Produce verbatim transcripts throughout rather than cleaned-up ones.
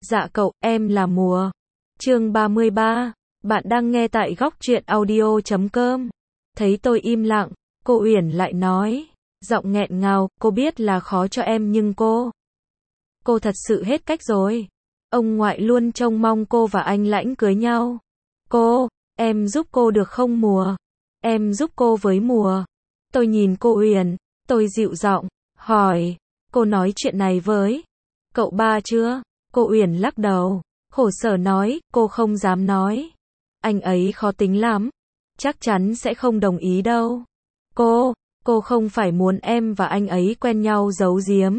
Dạ cậu, em là Mùa. Chương ba mươi ba. Bạn đang nghe tại góc truyện audio chấm com. Thấy tôi im lặng, cô Uyển lại nói, giọng nghẹn ngào, cô biết là khó cho em nhưng cô. Cô thật sự hết cách rồi. Ông ngoại luôn trông mong cô và anh Lãnh cưới nhau. Cô, em giúp cô được không Mùa? Em giúp cô với Mùa. Tôi nhìn cô Uyển, tôi dịu giọng, hỏi, cô nói chuyện này với cậu ba chưa? Cô Uyển lắc đầu, khổ sở nói, cô không dám nói. Anh ấy khó tính lắm, chắc chắn sẽ không đồng ý đâu. Cô, cô không phải muốn em và anh ấy quen nhau giấu giếm.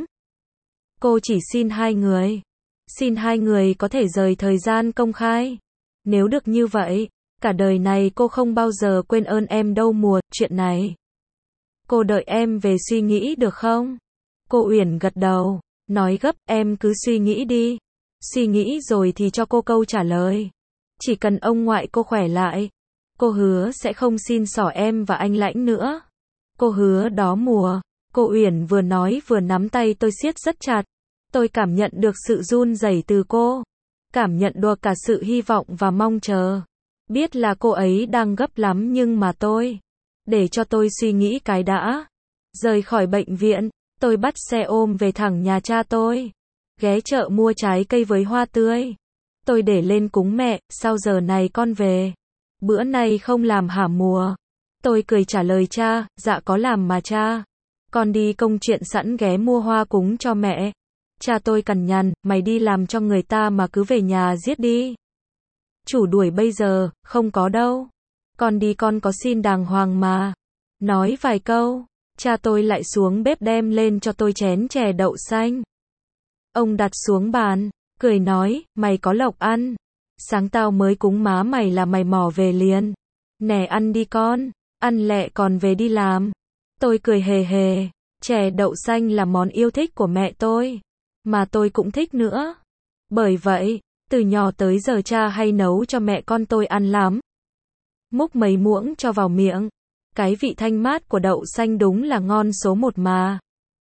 Cô chỉ xin hai người. Xin hai người có thể rời thời gian công khai. Nếu được như vậy, cả đời này cô không bao giờ quên ơn em đâu Mùa, chuyện này. Cô đợi em về suy nghĩ được không? Cô Uyển gật đầu, nói gấp, em cứ suy nghĩ đi. Suy nghĩ rồi thì cho cô câu trả lời. Chỉ cần ông ngoại cô khỏe lại, cô hứa sẽ không xin xỏ em và anh Lãnh nữa. Cô hứa đó Mùa. Cô Uyển vừa nói vừa nắm tay tôi siết rất chặt. Tôi cảm nhận được sự run rẩy từ cô. Cảm nhận được cả sự hy vọng và mong chờ. Biết là cô ấy đang gấp lắm nhưng mà tôi. Để cho tôi suy nghĩ cái đã. Rời khỏi bệnh viện, tôi bắt xe ôm về thẳng nhà cha tôi. Ghé chợ mua trái cây với hoa tươi. Tôi để lên cúng mẹ, sao giờ này con về? Bữa nay không làm hả Mùa? Tôi cười trả lời cha, dạ có làm mà cha. Con đi công chuyện sẵn ghé mua hoa cúng cho mẹ. Cha tôi cằn nhằn, mày đi làm cho người ta mà cứ về nhà giết đi. Chủ đuổi bây giờ, không có đâu. Con đi con có xin đàng hoàng mà. Nói vài câu, cha tôi lại xuống bếp đem lên cho tôi chén chè đậu xanh. Ông đặt xuống bàn, cười nói, mày có lộc ăn. Sáng tao mới cúng má mày là mày mò về liền. Nè ăn đi con, ăn lẹ còn về đi làm. Tôi cười hề hề, chè đậu xanh là món yêu thích của mẹ tôi. Mà tôi cũng thích nữa. Bởi vậy, từ nhỏ tới giờ cha hay nấu cho mẹ con tôi ăn lắm. Múc mấy muỗng cho vào miệng. Cái vị thanh mát của đậu xanh đúng là ngon số một mà.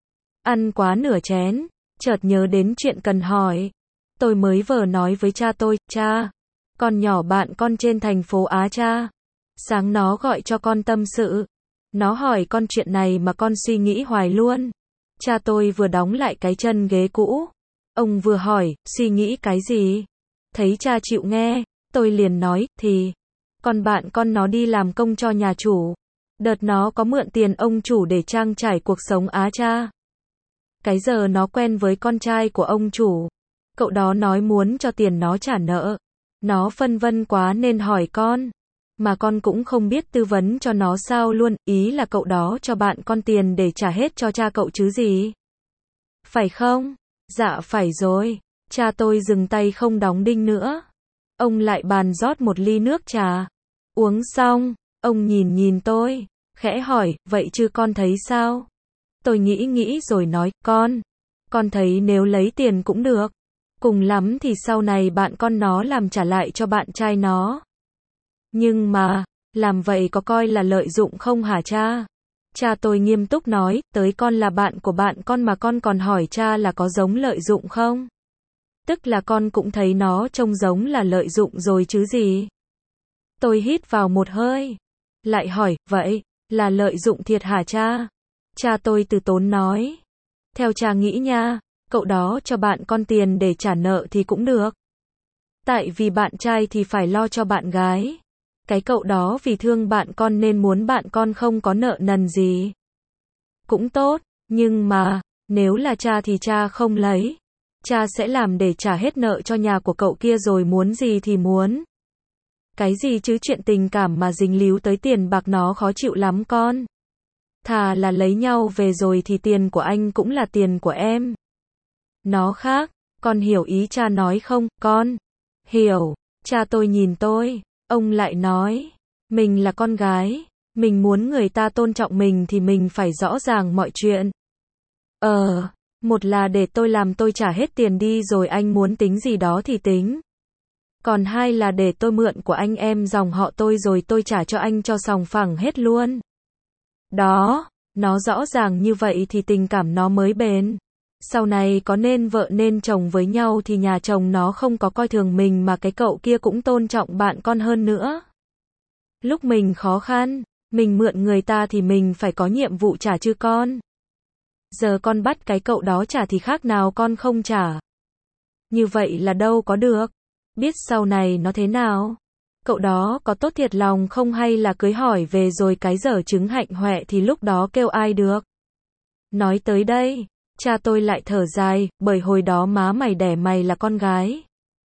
Ăn quá nửa chén, chợt nhớ đến chuyện cần hỏi. Tôi mới vừa nói với cha tôi, cha, con nhỏ bạn con trên thành phố Á cha. Sáng nó gọi cho con tâm sự. Nó hỏi con chuyện này mà con suy nghĩ hoài luôn. Cha tôi vừa đóng lại cái chân ghế cũ. Ông vừa hỏi, suy nghĩ cái gì? Thấy cha chịu nghe, tôi liền nói, thì, con bạn con nó đi làm công cho nhà chủ. Đợt nó có mượn tiền ông chủ để trang trải cuộc sống Á cha. Cái giờ nó quen với con trai của ông chủ. Cậu đó nói muốn cho tiền nó trả nợ. Nó phân vân quá nên hỏi con. Mà con cũng không biết tư vấn cho nó sao luôn, ý là cậu đó cho bạn con tiền để trả hết cho cha cậu chứ gì. Phải không? Dạ phải rồi. Cha tôi dừng tay không đóng đinh nữa. Ông lại bàn rót một ly nước trà. Uống xong, ông nhìn nhìn tôi, khẽ hỏi, vậy chứ con thấy sao? Tôi nghĩ nghĩ rồi nói, con, con thấy nếu lấy tiền cũng được. Cùng lắm thì sau này bạn con nó làm trả lại cho bạn trai nó. Nhưng mà, làm vậy có coi là lợi dụng không hả cha? Cha tôi nghiêm túc nói, tới con là bạn của bạn con mà con còn hỏi cha là có giống lợi dụng không? Tức là con cũng thấy nó trông giống là lợi dụng rồi chứ gì? Tôi hít vào một hơi. Lại hỏi, vậy, là lợi dụng thiệt hả cha? Cha tôi từ tốn nói. Theo cha nghĩ nha, cậu đó cho bạn con tiền để trả nợ thì cũng được. Tại vì bạn trai thì phải lo cho bạn gái. Cái cậu đó vì thương bạn con nên muốn bạn con không có nợ nần gì. Cũng tốt, nhưng mà, nếu là cha thì cha không lấy. Cha sẽ làm để trả hết nợ cho nhà của cậu kia rồi muốn gì thì muốn. Cái gì chứ chuyện tình cảm mà dính líu tới tiền bạc nó khó chịu lắm con. Thà là lấy nhau về rồi thì tiền của anh cũng là tiền của em. Nó khác, con hiểu ý cha nói không, con? Hiểu, cha tôi nhìn tôi, ông lại nói, mình là con gái, mình muốn người ta tôn trọng mình thì mình phải rõ ràng mọi chuyện. Ờ, một là để tôi làm tôi trả hết tiền đi rồi anh muốn tính gì đó thì tính. Còn hai là để tôi mượn của anh em dòng họ tôi rồi tôi trả cho anh cho sòng phẳng hết luôn. Đó, nó rõ ràng như vậy thì tình cảm nó mới bền. Sau này có nên vợ nên chồng với nhau thì nhà chồng nó không có coi thường mình mà cái cậu kia cũng tôn trọng bạn con hơn nữa. Lúc mình khó khăn, mình mượn người ta thì mình phải có nhiệm vụ trả chứ con. Giờ con bắt cái cậu đó trả thì khác nào con không trả. Như vậy là đâu có được. Biết sau này nó thế nào? Cậu đó có tốt thiệt lòng không hay là cưới hỏi về rồi cái dở trứng hạnh hoẹ thì lúc đó kêu ai được. Nói tới đây, cha tôi lại thở dài, bởi hồi đó má mày đẻ mày là con gái.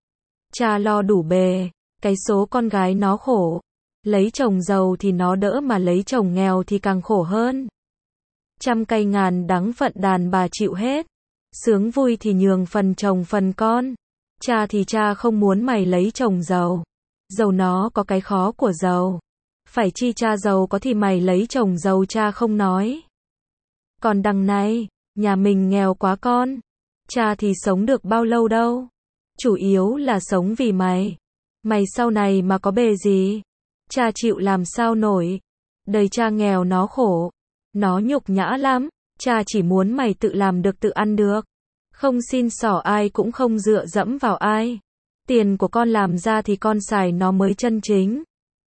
Cha lo đủ bề, cái số con gái nó khổ. Lấy chồng giàu thì nó đỡ mà lấy chồng nghèo thì càng khổ hơn. Trăm cây ngàn đắng phận đàn bà chịu hết. Sướng vui thì nhường phần chồng phần con. Cha thì cha không muốn mày lấy chồng giàu. Giàu nó có cái khó của giàu. Phải chi cha giàu có thì mày lấy chồng giàu cha không nói. Còn đằng này, nhà mình nghèo quá con. Cha thì sống được bao lâu đâu. Chủ yếu là sống vì mày. Mày sau này mà có bề gì. Cha chịu làm sao nổi. Đời cha nghèo nó khổ. Nó nhục nhã lắm. Cha chỉ muốn mày tự làm được tự ăn được. Không xin xỏ ai cũng không dựa dẫm vào ai. Tiền của con làm ra thì con xài nó mới chân chính.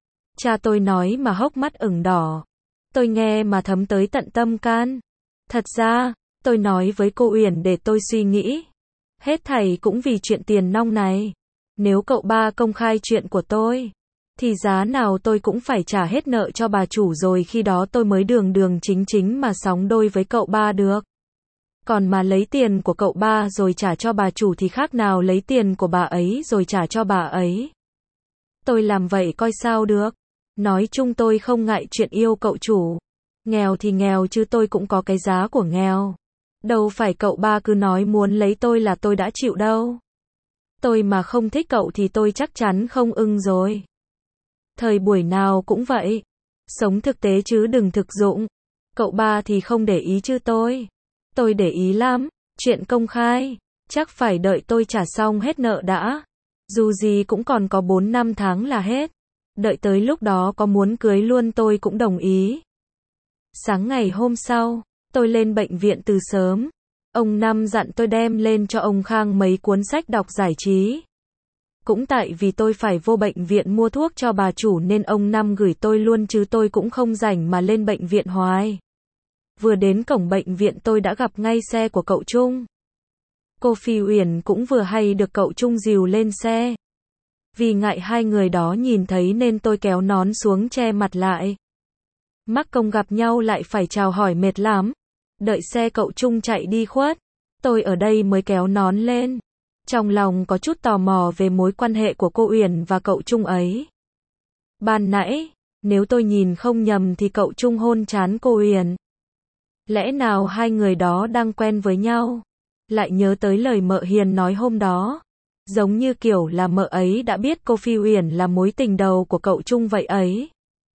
Cha tôi nói mà hốc mắt ửng đỏ. Tôi nghe mà thấm tới tận tâm can. Thật ra, tôi nói với cô Uyển để tôi suy nghĩ. Hết thảy cũng vì chuyện tiền nong này. Nếu cậu ba công khai chuyện của tôi, thì giá nào tôi cũng phải trả hết nợ cho bà chủ rồi khi đó tôi mới đường đường chính chính mà sóng đôi với cậu ba được. Còn mà lấy tiền của cậu ba rồi trả cho bà chủ thì khác nào lấy tiền của bà ấy rồi trả cho bà ấy. Tôi làm vậy coi sao được. Nói chung tôi không ngại chuyện yêu cậu chủ. Nghèo thì nghèo chứ tôi cũng có cái giá của nghèo. Đâu phải cậu ba cứ nói muốn lấy tôi là tôi đã chịu đâu. Tôi mà không thích cậu thì tôi chắc chắn không ưng rồi. Thời buổi nào cũng vậy. Sống thực tế chứ đừng thực dụng. Cậu ba thì không để ý chứ tôi. Tôi để ý lắm. Chuyện công khai. Chắc phải đợi tôi trả xong hết nợ đã. Dù gì cũng còn có bốn năm tháng là hết. Đợi tới lúc đó có muốn cưới luôn tôi cũng đồng ý. Sáng ngày hôm sau, tôi lên bệnh viện từ sớm. Ông Năm dặn tôi đem lên cho ông Khang mấy cuốn sách đọc giải trí. Cũng tại vì tôi phải vô bệnh viện mua thuốc cho bà chủ nên ông Năm gửi tôi luôn chứ tôi cũng không rảnh mà lên bệnh viện hoài. Vừa đến cổng bệnh viện tôi đã gặp ngay xe của cậu Trung. Cô Phi Uyển cũng vừa hay được cậu Trung dìu lên xe. Vì ngại hai người đó nhìn thấy nên tôi kéo nón xuống che mặt lại. Mắc công gặp nhau lại phải chào hỏi mệt lắm. Đợi xe cậu Trung chạy đi khuất. Tôi ở đây mới kéo nón lên. Trong lòng có chút tò mò về mối quan hệ của cô Uyển và cậu Trung ấy. Ban nãy, nếu tôi nhìn không nhầm thì cậu Trung hôn trán cô Uyển. Lẽ nào hai người đó đang quen với nhau? Lại nhớ tới lời mợ Hiền nói hôm đó. Giống như kiểu là mợ ấy đã biết cô Phi Uyển là mối tình đầu của cậu Trung vậy ấy.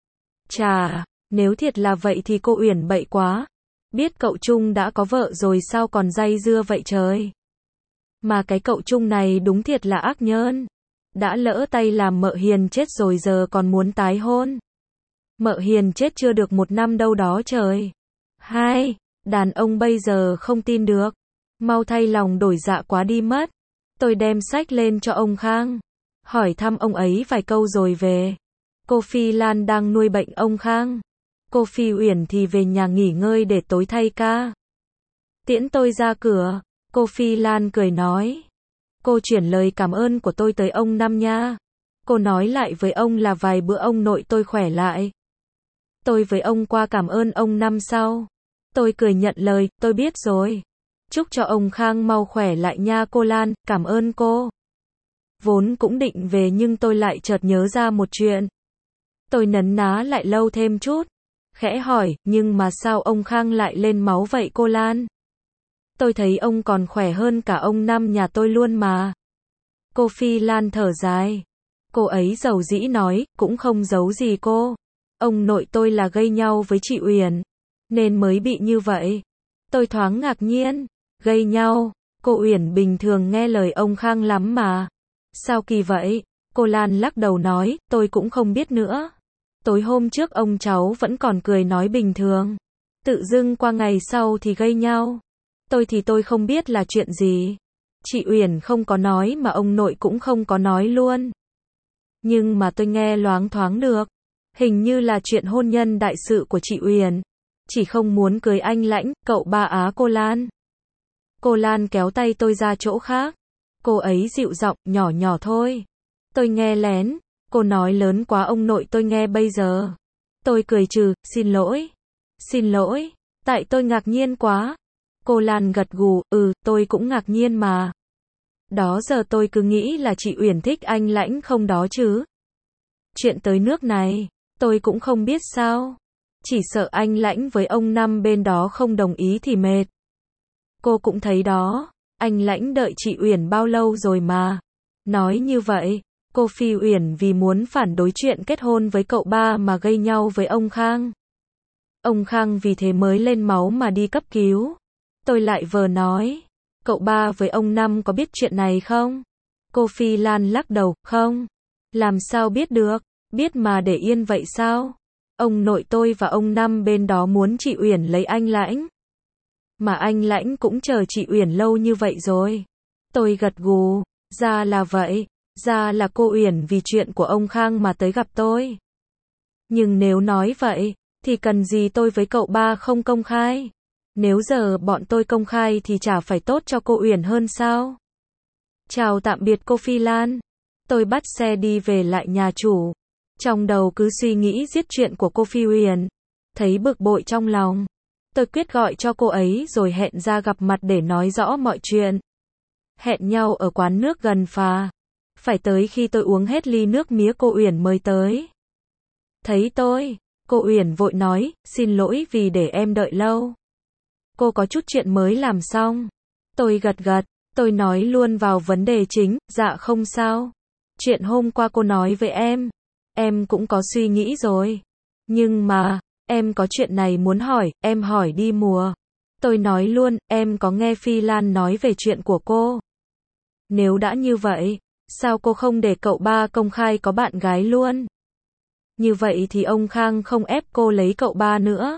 Chà, nếu thiệt là vậy thì cô Uyển bậy quá. Biết cậu Trung đã có vợ rồi sao còn day dưa vậy trời. Mà cái cậu Trung này đúng thiệt là ác nhơn. Đã lỡ tay làm mợ Hiền chết rồi giờ còn muốn tái hôn. Mợ Hiền chết chưa được một năm đâu đó trời. Hai, đàn ông bây giờ không tin được. Mau thay lòng đổi dạ quá đi mất. Tôi đem sách lên cho ông Khang. Hỏi thăm ông ấy vài câu rồi về. Cô Phi Lan đang nuôi bệnh ông Khang. Cô Phi Uyển thì về nhà nghỉ ngơi để tối thay ca. Tiễn tôi ra cửa. Cô Phi Lan cười nói. Cô chuyển lời cảm ơn của tôi tới ông Năm nha. Cô nói lại với ông là vài bữa ông nội tôi khỏe lại. Tôi với ông qua cảm ơn ông Năm sau. Tôi cười nhận lời, tôi biết rồi. Chúc cho ông Khang mau khỏe lại nha cô Lan, cảm ơn cô. Vốn cũng định về nhưng tôi lại chợt nhớ ra một chuyện. Tôi nấn ná lại lâu thêm chút. Khẽ hỏi, nhưng mà sao ông Khang lại lên máu vậy cô Lan? Tôi thấy ông còn khỏe hơn cả ông Năm nhà tôi luôn mà. Cô Phi Lan thở dài. Cô ấy giàu dĩ nói, cũng không giấu gì cô. Ông nội tôi là gây nhau với chị Uyển. Nên mới bị như vậy. Tôi thoáng ngạc nhiên. Gây nhau, cô Uyển bình thường nghe lời ông Khang lắm mà. Sao kỳ vậy? Cô Lan lắc đầu nói, tôi cũng không biết nữa. Tối hôm trước ông cháu vẫn còn cười nói bình thường. Tự dưng qua ngày sau thì gây nhau. Tôi thì tôi không biết là chuyện gì. Chị Uyển không có nói mà ông nội cũng không có nói luôn. Nhưng mà tôi nghe loáng thoáng được. Hình như là chuyện hôn nhân đại sự của chị Uyển. Chỉ không muốn cưới anh Lãnh, cậu ba Á cô Lan. Cô Lan kéo tay tôi ra chỗ khác. Cô ấy dịu giọng, nhỏ nhỏ thôi. Tôi nghe lén. Cô nói lớn quá ông nội tôi nghe bây giờ. Tôi cười trừ, xin lỗi. Xin lỗi. Tại tôi ngạc nhiên quá. Cô Lan gật gù, ừ, tôi cũng ngạc nhiên mà. Đó giờ tôi cứ nghĩ là chị Uyển thích anh Lãnh không đó chứ. Chuyện tới nước này, tôi cũng không biết sao. Chỉ sợ anh Lãnh với ông Năm bên đó không đồng ý thì mệt. Cô cũng thấy đó, anh Lãnh đợi chị Uyển bao lâu rồi mà. Nói như vậy, cô Phi Uyển vì muốn phản đối chuyện kết hôn với cậu ba mà gây nhau với ông Khang. Ông Khang vì thế mới lên máu mà đi cấp cứu. Tôi lại vờ nói, cậu ba với ông Năm có biết chuyện này không? Cô Phi Lan lắc đầu, không. Làm sao biết được, biết mà để yên vậy sao? Ông nội tôi và ông Năm bên đó muốn chị Uyển lấy anh Lãnh. Mà anh Lãnh cũng chờ chị Uyển lâu như vậy rồi. Tôi gật gù, ra là vậy, ra là cô Uyển vì chuyện của ông Khang mà tới gặp tôi. Nhưng nếu nói vậy, thì cần gì tôi với cậu ba không công khai? Nếu giờ bọn tôi công khai thì chả phải tốt cho cô Uyển hơn sao? Chào tạm biệt cô Phi Lan. Tôi bắt xe đi về lại nhà chủ. Trong đầu cứ suy nghĩ giết chuyện của cô Phi Uyển. Thấy bực bội trong lòng. Tôi quyết gọi cho cô ấy rồi hẹn ra gặp mặt để nói rõ mọi chuyện. Hẹn nhau ở quán nước gần phà. Phải tới khi tôi uống hết ly nước mía cô Uyển mới tới. Thấy tôi, cô Uyển vội nói, xin lỗi vì để em đợi lâu. Cô có chút chuyện mới làm xong. Tôi gật gật, tôi nói luôn vào vấn đề chính, dạ không sao. Chuyện hôm qua cô nói với em, em cũng có suy nghĩ rồi. Nhưng mà, em có chuyện này muốn hỏi, em hỏi đi mùa. Tôi nói luôn, em có nghe Phi Lan nói về chuyện của cô. Nếu đã như vậy, sao cô không để cậu ba công khai có bạn gái luôn? Như vậy thì ông Khang không ép cô lấy cậu ba nữa.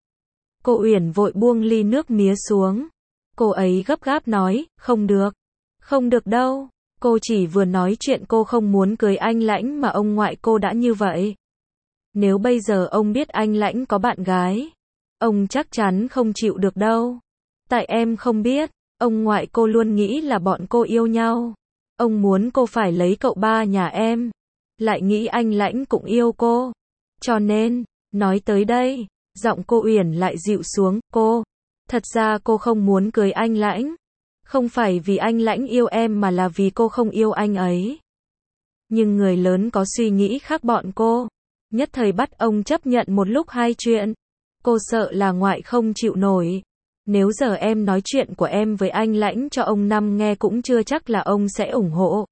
Cô Uyển vội buông ly nước mía xuống. Cô ấy gấp gáp nói, không được. Không được đâu. Cô chỉ vừa nói chuyện cô không muốn cưới anh Lãnh mà ông ngoại cô đã như vậy. Nếu bây giờ ông biết anh Lãnh có bạn gái, ông chắc chắn không chịu được đâu. Tại em không biết, ông ngoại cô luôn nghĩ là bọn cô yêu nhau. Ông muốn cô phải lấy cậu ba nhà em. Lại nghĩ anh Lãnh cũng yêu cô. Cho nên, nói tới đây, giọng cô Uyển lại dịu xuống, cô. Thật ra cô không muốn cưới anh Lãnh. Không phải vì anh Lãnh yêu em mà là vì cô không yêu anh ấy. Nhưng người lớn có suy nghĩ khác bọn cô. Nhất thời bắt ông chấp nhận một lúc hai chuyện. Cô sợ là ngoại không chịu nổi. Nếu giờ em nói chuyện của em với anh Lãnh cho ông Năm nghe cũng chưa chắc là ông sẽ ủng hộ.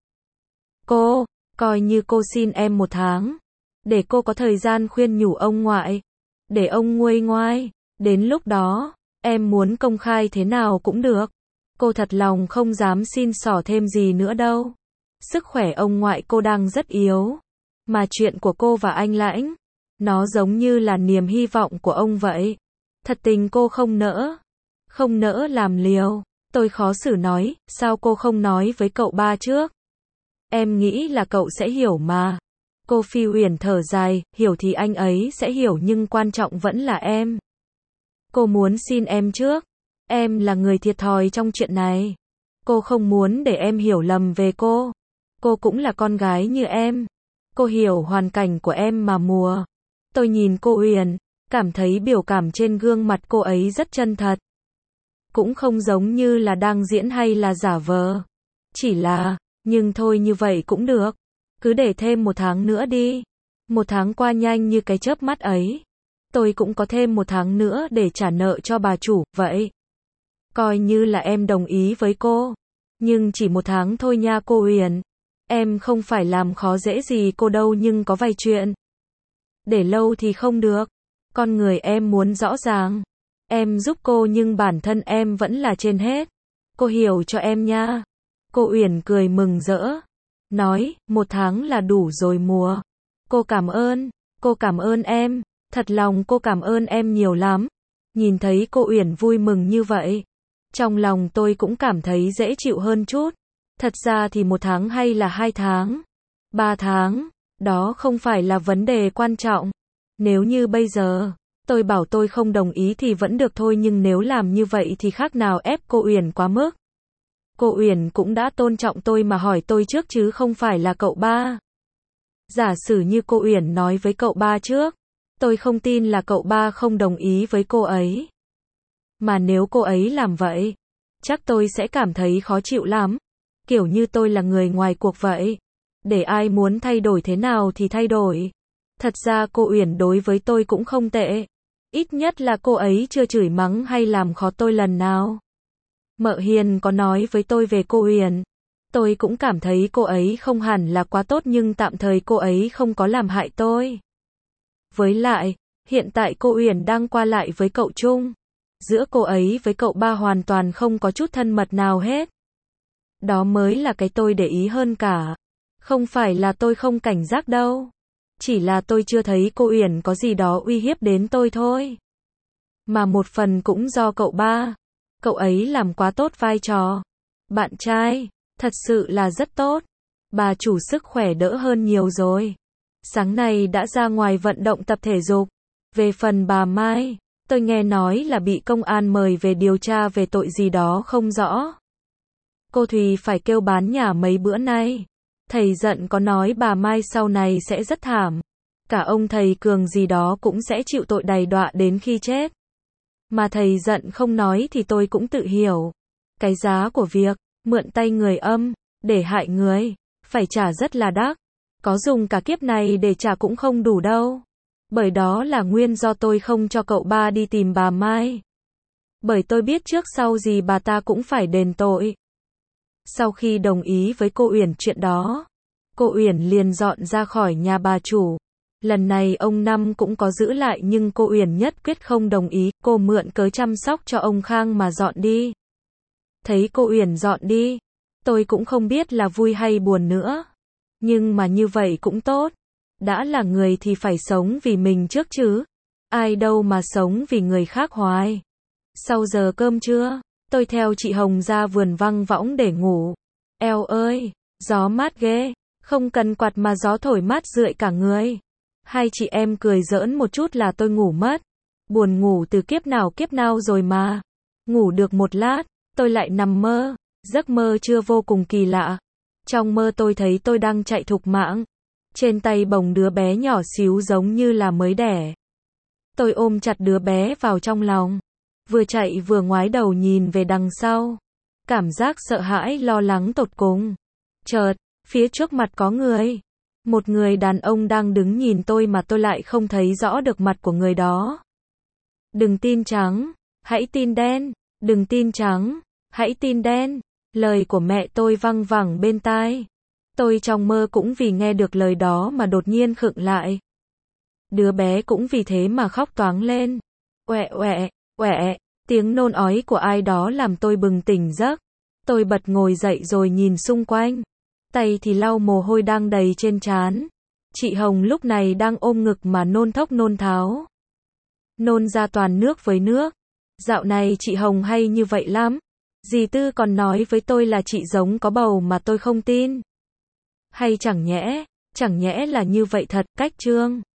Cô, coi như cô xin em một tháng. Để cô có thời gian khuyên nhủ ông ngoại. Để ông nguôi ngoai. Đến lúc đó, em muốn công khai thế nào cũng được. Cô thật lòng không dám xin xỏ thêm gì nữa đâu. Sức khỏe ông ngoại cô đang rất yếu. Mà chuyện của cô và anh Lãnh, nó giống như là niềm hy vọng của ông vậy. Thật tình cô không nỡ. Không nỡ làm liều. Tôi khó xử nói, sao cô không nói với cậu ba trước? Em nghĩ là cậu sẽ hiểu mà. Cô Phi Uyển thở dài, hiểu thì anh ấy sẽ hiểu nhưng quan trọng vẫn là em. Cô muốn xin em trước. Em là người thiệt thòi trong chuyện này. Cô không muốn để em hiểu lầm về cô. Cô cũng là con gái như em. Cô hiểu hoàn cảnh của em mà mùa. Tôi nhìn cô Uyển, cảm thấy biểu cảm trên gương mặt cô ấy rất chân thật. Cũng không giống như là đang diễn hay là giả vờ. Chỉ là, nhưng thôi như vậy cũng được. Cứ để thêm một tháng nữa đi. Một tháng qua nhanh như cái chớp mắt ấy. Tôi cũng có thêm một tháng nữa để trả nợ cho bà chủ, vậy. Coi như là em đồng ý với cô. Nhưng chỉ một tháng thôi nha cô Uyển. Em không phải làm khó dễ gì cô đâu nhưng có vài chuyện. Để lâu thì không được. Con người em muốn rõ ràng. Em giúp cô nhưng bản thân em vẫn là trên hết. Cô hiểu cho em nha. Cô Uyển cười mừng rỡ. Nói, một tháng là đủ rồi mùa. Cô cảm ơn. Cô cảm ơn em. Thật lòng cô cảm ơn em nhiều lắm. Nhìn thấy cô Uyển vui mừng như vậy. Trong lòng tôi cũng cảm thấy dễ chịu hơn chút. Thật ra thì một tháng hay là hai tháng, ba tháng, đó không phải là vấn đề quan trọng. Nếu như bây giờ, tôi bảo tôi không đồng ý thì vẫn được thôi, nhưng nếu làm như vậy thì khác nào ép cô Uyển quá mức. Cô Uyển cũng đã tôn trọng tôi mà hỏi tôi trước chứ không phải là cậu ba. Giả sử như cô Uyển nói với cậu ba trước, tôi không tin là cậu ba không đồng ý với cô ấy. Mà nếu cô ấy làm vậy, chắc tôi sẽ cảm thấy khó chịu lắm. Kiểu như tôi là người ngoài cuộc vậy. Để ai muốn thay đổi thế nào thì thay đổi. Thật ra cô Uyển đối với tôi cũng không tệ. Ít nhất là cô ấy chưa chửi mắng hay làm khó tôi lần nào. Mợ Hiền có nói với tôi về cô Uyển. Tôi cũng cảm thấy cô ấy không hẳn là quá tốt, nhưng tạm thời cô ấy không có làm hại tôi. Với lại, hiện tại cô Uyển đang qua lại với cậu Trung. Giữa cô ấy với cậu ba hoàn toàn không có chút thân mật nào hết. Đó mới là cái tôi để ý hơn cả. Không phải là tôi không cảnh giác đâu. Chỉ là tôi chưa thấy cô Uyển có gì đó uy hiếp đến tôi thôi. Mà một phần cũng do cậu ba. Cậu ấy làm quá tốt vai trò bạn trai, thật sự là rất tốt. Bà chủ sức khỏe đỡ hơn nhiều rồi. Sáng nay đã ra ngoài vận động tập thể dục. Về phần bà Mai, tôi nghe nói là bị công an mời về điều tra về tội gì đó không rõ. Cô Thùy phải kêu bán nhà mấy bữa nay. Thầy giận có nói bà Mai sau này sẽ rất thảm. Cả ông thầy Cường gì đó cũng sẽ chịu tội đày đọa đến khi chết. Mà thầy giận không nói thì tôi cũng tự hiểu. Cái giá của việc mượn tay người âm để hại người phải trả rất là đắt. Có dùng cả kiếp này để trả cũng không đủ đâu. Bởi đó là nguyên do tôi không cho cậu ba đi tìm bà Mai. Bởi tôi biết trước sau gì bà ta cũng phải đền tội. Sau khi đồng ý với cô Uyển chuyện đó, cô Uyển liền dọn ra khỏi nhà bà chủ. Lần này ông Năm cũng có giữ lại, nhưng cô Uyển nhất quyết không đồng ý. Cô mượn cớ chăm sóc cho ông Khang mà dọn đi. Thấy cô Uyển dọn đi, tôi cũng không biết là vui hay buồn nữa. Nhưng mà như vậy cũng tốt. Đã là người thì phải sống vì mình trước chứ. Ai đâu mà sống vì người khác hoài. Sau giờ cơm trưa, tôi theo chị Hồng ra vườn văng võng để ngủ. Eo ơi, gió mát ghê. Không cần quạt mà gió thổi mát rượi cả người. Hai chị em cười giỡn một chút là tôi ngủ mất. Buồn ngủ từ kiếp nào kiếp nào rồi mà. Ngủ được một lát, tôi lại nằm mơ. Giấc mơ chưa vô cùng kỳ lạ. Trong mơ tôi thấy tôi đang chạy thục mạng. Trên tay bồng đứa bé nhỏ xíu giống như là mới đẻ. Tôi ôm chặt đứa bé vào trong lòng. Vừa chạy vừa ngoái đầu nhìn về đằng sau. Cảm giác sợ hãi lo lắng tột cùng. Chợt, phía trước mặt có người. Một người đàn ông đang đứng nhìn tôi mà tôi lại không thấy rõ được mặt của người đó. Đừng tin trắng, hãy tin đen. Đừng tin trắng, hãy tin đen. Lời của mẹ tôi văng vẳng bên tai. Tôi trong mơ cũng vì nghe được lời đó mà đột nhiên khựng lại. Đứa bé cũng vì thế mà khóc toáng lên. Oẹ oẹ, oẹ, tiếng nôn ói của ai đó làm tôi bừng tỉnh giấc. Tôi bật ngồi dậy rồi nhìn xung quanh. Tay thì lau mồ hôi đang đầy trên trán. Chị Hồng lúc này đang ôm ngực mà nôn thốc nôn tháo. Nôn ra toàn nước với nước. Dạo này chị Hồng hay như vậy lắm. Dì Tư còn nói với tôi là chị giống có bầu mà tôi không tin. Hay chẳng nhẽ, chẳng nhẽ là như vậy thật, cách Trương.